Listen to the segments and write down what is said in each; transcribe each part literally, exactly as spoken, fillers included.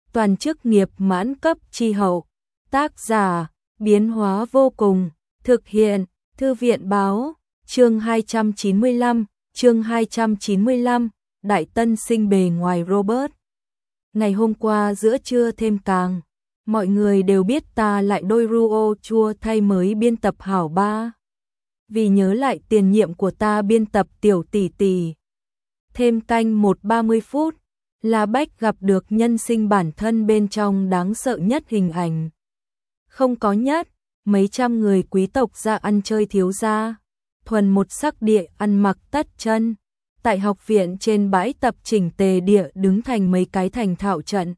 toàn chức nghiệp mãn cấp chi hậu. Tác giả, biến hóa vô cùng, thực hiện, Thư viện báo, chương hai trăm chín mươi lăm, chương hai trăm chín mươi lăm, Đại Tân Sinh bề ngoài Robert. Ngày hôm qua giữa trưa thêm càng, mọi người đều biết ta lại đôi ruo chua thay mới biên tập hảo ba. Vì nhớ lại tiền nhiệm của ta biên tập tiểu tỷ tỷ. Thêm canh một ba mươi phút, La Bách gặp được nhân sinh bản thân bên trong đáng sợ nhất hình ảnh. Không có nhất, mấy trăm người quý tộc ra ăn chơi thiếu gia, thuần một sắc địa ăn mặc tất chân. Tại học viện trên bãi tập chỉnh tề địa đứng thành mấy cái thành thạo trận.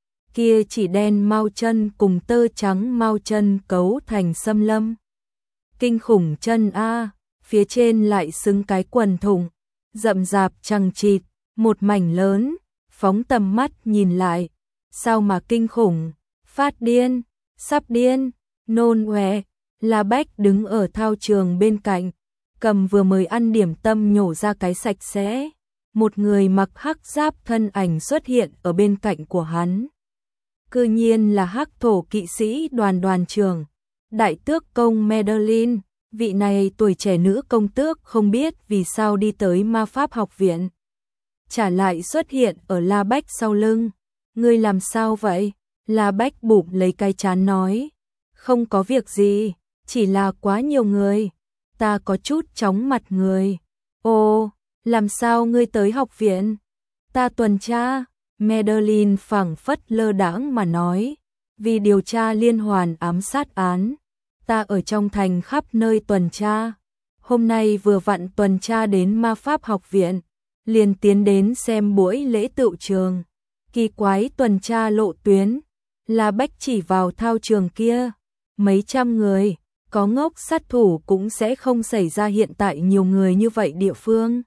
Kia chỉ đen mao chân cùng tơ trắng mao chân cấu thành xâm lâm. Kinh khủng chân A, phía trên lại xứng cái quần thủng, rậm rạp chằng chịt, một mảnh lớn, phóng tầm mắt nhìn lại. Sao mà kinh khủng, phát điên, sắp điên, nôn ọe. La Bách đứng ở thao trường bên cạnh, cầm vừa mới ăn điểm tâm nhổ ra cái sạch sẽ. Một người mặc hắc giáp thân ảnh xuất hiện ở bên cạnh của hắn. Cư nhiên là hắc thổ kỵ sĩ đoàn đoàn trưởng, đại tước công Madeline. Vị này tuổi trẻ nữ công tước không biết vì sao đi tới ma pháp học viện. Trả lại xuất hiện ở La Bách sau lưng. Ngươi làm sao vậy? La Bách bụp lấy cái trán nói. Không có việc gì, chỉ là quá nhiều người. Ta có chút chóng mặt người. Ồ, làm sao ngươi tới học viện? Ta tuần tra. Madeline phảng phất lơ đãng mà nói. Vì điều tra liên hoàn ám sát án, ta ở trong thành khắp nơi tuần tra. Hôm nay vừa vặn tuần tra đến ma pháp học viện, liền tiến đến xem buổi lễ tựu trường. Kỳ quái tuần tra lộ tuyến, La Bách chỉ vào thao trường kia. Mấy trăm người, có ngốc sát thủ cũng sẽ không xảy ra hiện tại nhiều người như vậy địa phương.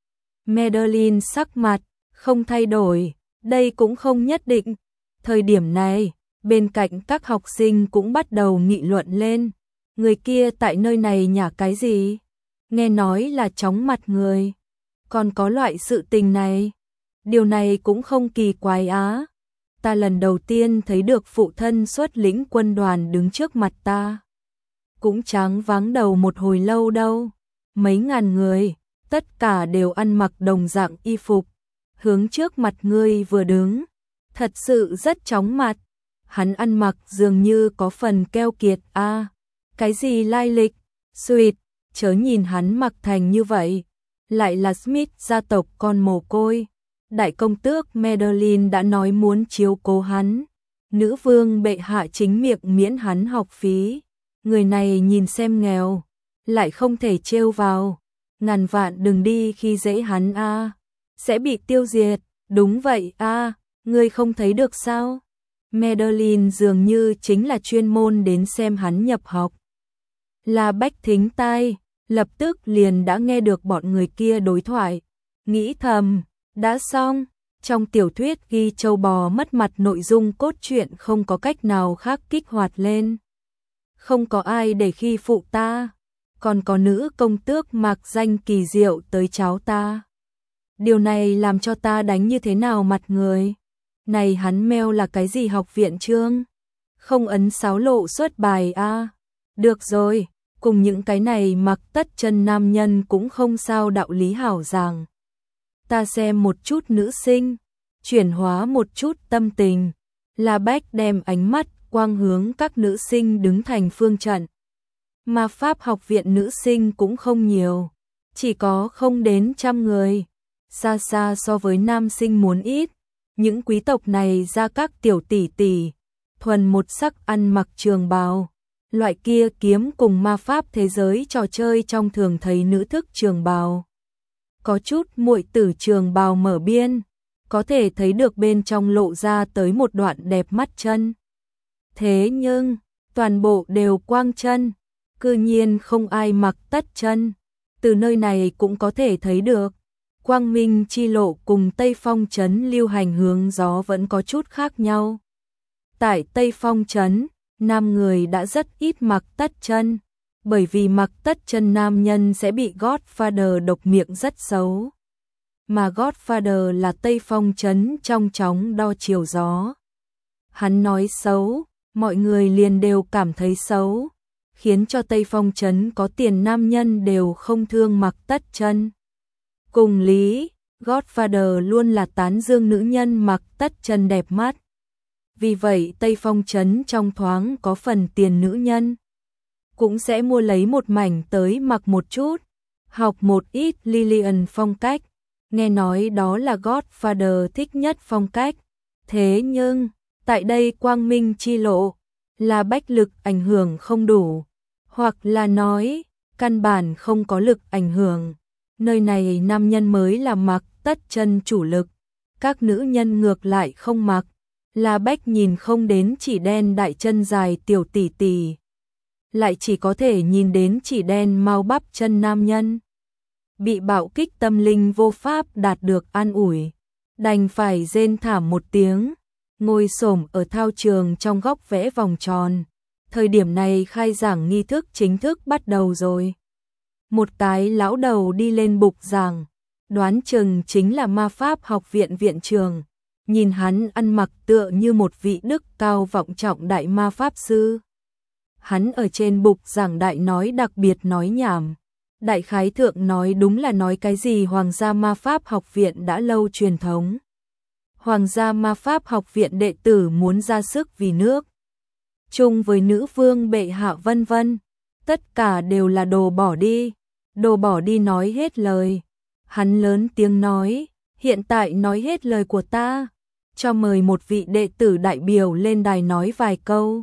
Madeline sắc mặt, không thay đổi, đây cũng không nhất định. Thời điểm này, bên cạnh các học sinh cũng bắt đầu nghị luận lên. Người kia tại nơi này nhả cái gì? Nghe nói là chóng mặt người. Còn có loại sự tình này. Điều này cũng không kỳ quái á. Ta lần đầu tiên thấy được phụ thân xuất lĩnh quân đoàn đứng trước mặt ta. Cũng tráng váng đầu một hồi lâu đâu. Mấy ngàn người, tất cả đều ăn mặc đồng dạng y phục. Hướng trước mặt ngươi vừa đứng. Thật sự rất chóng mặt. Hắn ăn mặc dường như có phần keo kiệt a. À, cái gì lai lịch? Sweet, chớ nhìn hắn mặc thành như vậy. Lại là Smith gia tộc con mồ côi. Đại công tước Madeline đã nói muốn chiếu cố hắn. Nữ vương bệ hạ chính miệng miễn hắn học phí. Người này nhìn xem nghèo, lại không thể trêu vào. Ngàn vạn đừng đi khi dễ hắn a, à, sẽ bị tiêu diệt. Đúng vậy a, à, ngươi không thấy được sao? Madeline dường như chính là chuyên môn đến xem hắn nhập học. La Bách thính tai, lập tức liền đã nghe được bọn người kia đối thoại. Nghĩ thầm, đã xong, trong tiểu thuyết ghi châu bò mất mặt nội dung cốt truyện không có cách nào khác kích hoạt lên. Không có ai để khi phụ ta, còn có nữ công tước mặc danh kỳ diệu tới cháu ta. Điều này làm cho ta đánh như thế nào mặt người. Này hắn meo là cái gì học viện chương? Không ấn sáo lộ xuất bài a. À. Được rồi, cùng những cái này mặc tất chân nam nhân cũng không sao đạo lý hảo giảng. Ta xem một chút nữ sinh, chuyển hóa một chút tâm tình. La Bách đem ánh mắt quang hướng các nữ sinh đứng thành phương trận. Ma pháp học viện nữ sinh cũng không nhiều, chỉ có không đến trăm người. Xa xa so với nam sinh muốn ít. Những quý tộc này ra các tiểu tỷ tỷ, thuần một sắc ăn mặc trường bào. Loại kia kiếm cùng ma pháp thế giới trò chơi trong thường thấy nữ thức trường bào. Có chút muội tử trường bào mở biên, có thể thấy được bên trong lộ ra tới một đoạn đẹp mắt chân. Thế nhưng, toàn bộ đều quang chân, cư nhiên không ai mặc tất chân. Từ nơi này cũng có thể thấy được. Quang Minh chi lộ cùng Tây Phong trấn lưu hành hướng gió vẫn có chút khác nhau. Tại Tây Phong trấn, nam người đã rất ít mặc tất chân, bởi vì mặc tất chân nam nhân sẽ bị Godfather độc miệng rất xấu. Mà Godfather là Tây Phong trấn trong chóng đo chiều gió. Hắn nói xấu, mọi người liền đều cảm thấy xấu, khiến cho Tây Phong trấn có tiền nam nhân đều không thương mặc tất chân. Cùng lý, Godfather luôn là tán dương nữ nhân mặc tất chân đẹp mắt. Vì vậy Tây Phong trấn trong thoáng có phần tiền nữ nhân cũng sẽ mua lấy một mảnh tới mặc một chút, học một ít Lillian phong cách, nghe nói đó là Godfather thích nhất phong cách. Thế nhưng, tại đây quang minh chi lộ, là bách lực ảnh hưởng không đủ, hoặc là nói, căn bản không có lực ảnh hưởng. Nơi này nam nhân mới là mặc tất chân chủ lực, các nữ nhân ngược lại không mặc. La Bách nhìn không đến chỉ đen đại chân dài tiểu tỷ tỷ, lại chỉ có thể nhìn đến chỉ đen mau bắp chân nam nhân. Bị bạo kích tâm linh vô pháp đạt được an ủi, đành phải rên thảm một tiếng, ngồi xổm ở thao trường trong góc vẽ vòng tròn. Thời điểm này khai giảng nghi thức chính thức bắt đầu rồi. Một cái lão đầu đi lên bục giảng, đoán chừng chính là ma pháp học viện viện trưởng. Nhìn hắn ăn mặc tựa như một vị đức cao vọng trọng đại ma pháp sư. Hắn ở trên bục giảng đại nói đặc biệt nói nhảm. Đại khái thượng nói đúng là nói cái gì Hoàng gia ma pháp học viện đã lâu truyền thống. Hoàng gia ma pháp học viện đệ tử muốn ra sức vì nước, chung với nữ vương bệ hạ vân vân. Tất cả đều là đồ bỏ đi, đồ bỏ đi nói hết lời. Hắn lớn tiếng nói, hiện tại nói hết lời của ta, cho mời một vị đệ tử đại biểu lên đài nói vài câu.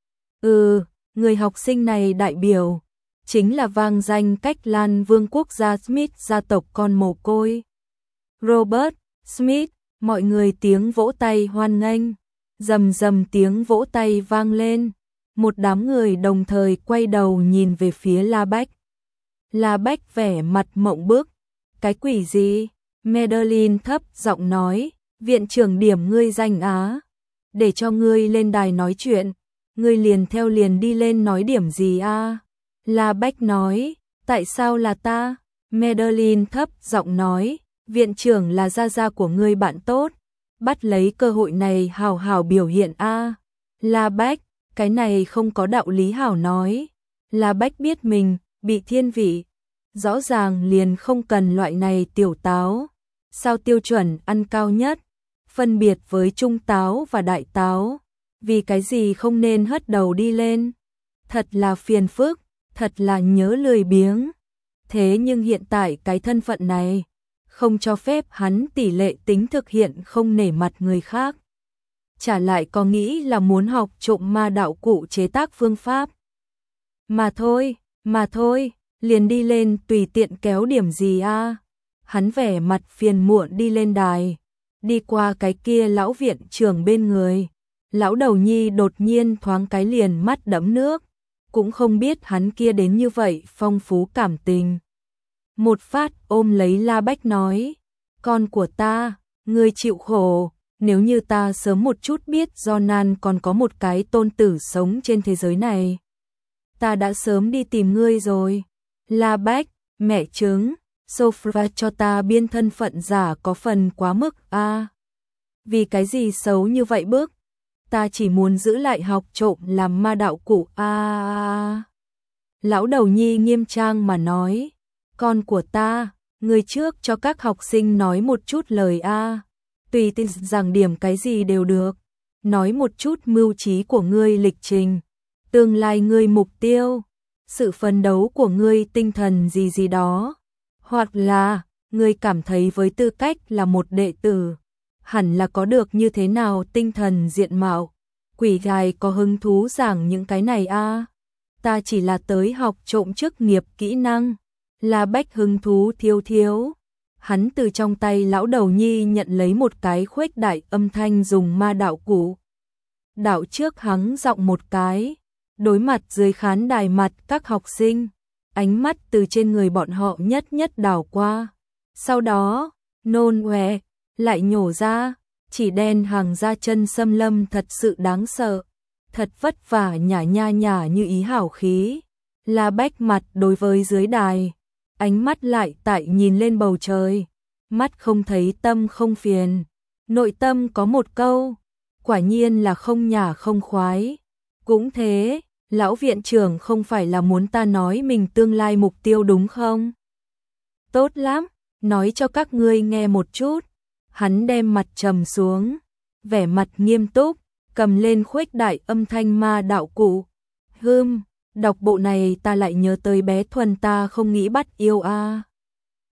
Ừ, người học sinh này đại biểu chính là vang danh cách Lan Vương quốc gia Smith gia tộc con mồ côi Robert Smith. Mọi người tiếng vỗ tay hoan nghênh, rầm rầm tiếng vỗ tay vang lên. Một đám người đồng thời quay đầu nhìn về phía La Bách. La Bách vẻ mặt mộng bức, cái quỷ gì? Madeline thấp giọng nói, viện trưởng điểm ngươi danh á, để cho ngươi lên đài nói chuyện, ngươi liền theo liền đi lên nói điểm gì a? La Bách nói, tại sao là ta? Madeline thấp giọng nói, viện trưởng là gia gia của ngươi bạn tốt, bắt lấy cơ hội này hào hào biểu hiện a. La Bách, cái này không có đạo lý hảo nói. La Bách biết mình bị thiên vị, rõ ràng liền không cần loại này tiểu táo. Sao tiêu chuẩn ăn cao nhất, phân biệt với trung táo và đại táo, vì cái gì không nên hất đầu đi lên. Thật là phiền phức, thật là nhớ lười biếng. Thế nhưng hiện tại cái thân phận này không cho phép hắn tỷ lệ tính thực hiện không nể mặt người khác. Trả lại có nghĩ là muốn học trộm ma đạo cụ chế tác phương pháp. Mà thôi, mà thôi, liền đi lên tùy tiện kéo điểm gì a. Hắn vẻ mặt phiền muộn đi lên đài, đi qua cái kia lão viện trưởng bên người. Lão đầu nhi đột nhiên thoáng cái liền mắt đẫm nước, cũng không biết hắn kia đến như vậy phong phú cảm tình. Một phát ôm lấy La Bách nói, con của ta, ngươi chịu khổ, nếu như ta sớm một chút biết Jonan còn có một cái tôn tử sống trên thế giới này, ta đã sớm đi tìm ngươi rồi. La Bách, mẹ chứng, Sophia cho ta biên thân phận giả có phần quá mức a. À, vì cái gì xấu như vậy bước? Ta chỉ muốn giữ lại học trộm làm ma đạo cụ a. À, lão đầu nhi nghiêm trang mà nói, con của ta, người trước cho các học sinh nói một chút lời a. À, tùy tin rằng điểm cái gì đều được, nói một chút mưu trí của ngươi lịch trình, tương lai ngươi mục tiêu, sự phấn đấu của ngươi tinh thần gì gì đó, hoặc là ngươi cảm thấy với tư cách là một đệ tử hẳn là có được như thế nào tinh thần diện mạo. Quỷ gài có hứng thú giảng những cái này a. À, ta chỉ là tới học trộm chức nghiệp kỹ năng. La Bách hứng thú thiếu thiếu. Hắn từ trong tay lão đầu nhi nhận lấy một cái khuếch đại âm thanh dùng ma đạo cụ. Đạo trước hắng giọng một cái, đối mặt dưới khán đài mặt các học sinh, ánh mắt từ trên người bọn họ nhất nhất đảo qua. Sau đó, nôn ọe, lại nhổ ra, chỉ đen hàng da chân xâm lâm thật sự đáng sợ, thật vất vả nhả nha nhả như ý hảo khí. La Bách mặt đối với dưới đài, ánh mắt lại tại nhìn lên bầu trời, mắt không thấy tâm không phiền, nội tâm có một câu, quả nhiên là không nhả không khoái. Cũng thế, lão viện trưởng không phải là muốn ta nói mình tương lai mục tiêu đúng không? Tốt lắm, nói cho các ngươi nghe một chút. Hắn đem mặt trầm xuống, vẻ mặt nghiêm túc, cầm lên khuếch đại âm thanh ma đạo cụ. Hừm, đọc bộ này ta lại nhớ tới bé Thuần ta không nghĩ bắt yêu a.